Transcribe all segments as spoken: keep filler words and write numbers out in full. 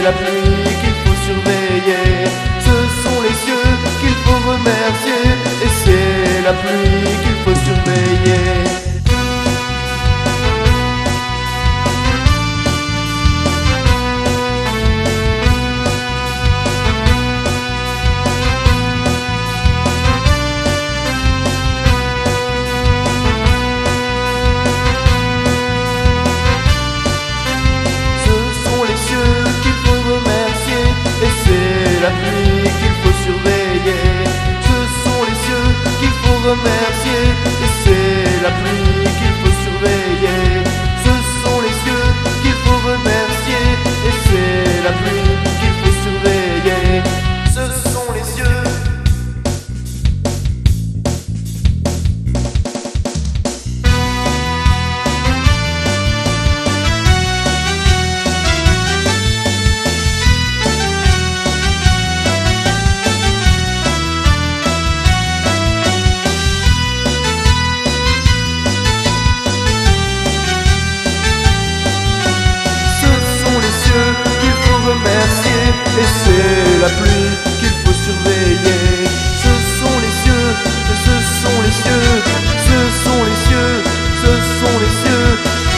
la pluie qu'il faut surveiller. Ce sont les cieux qu'il faut remercier, et c'est la pluie qu'il faut surveiller. La pluie qu'il faut surveiller, ce sont les cieux qu'il faut remercier, et c'est la pluie qu'il faut surveiller. Ce sont les cieux qu'il faut remercier, et c'est la pluie qu'il faut surveiller. Ce sont les cieux. Et c'est la pluie qu'il faut surveiller. Ce sont les cieux, ce sont les cieux, ce sont les cieux, ce sont les cieux.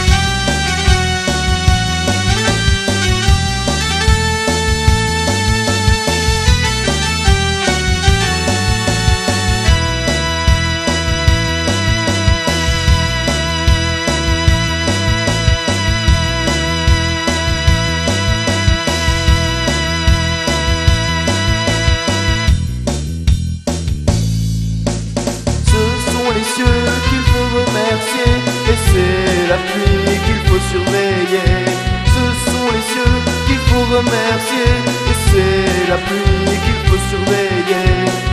Les cieux qu'il faut remercier, et c'est la pluie qu'il faut surveiller. Ce sont les cieux qu'il faut remercier, et c'est la pluie qu'il faut surveiller.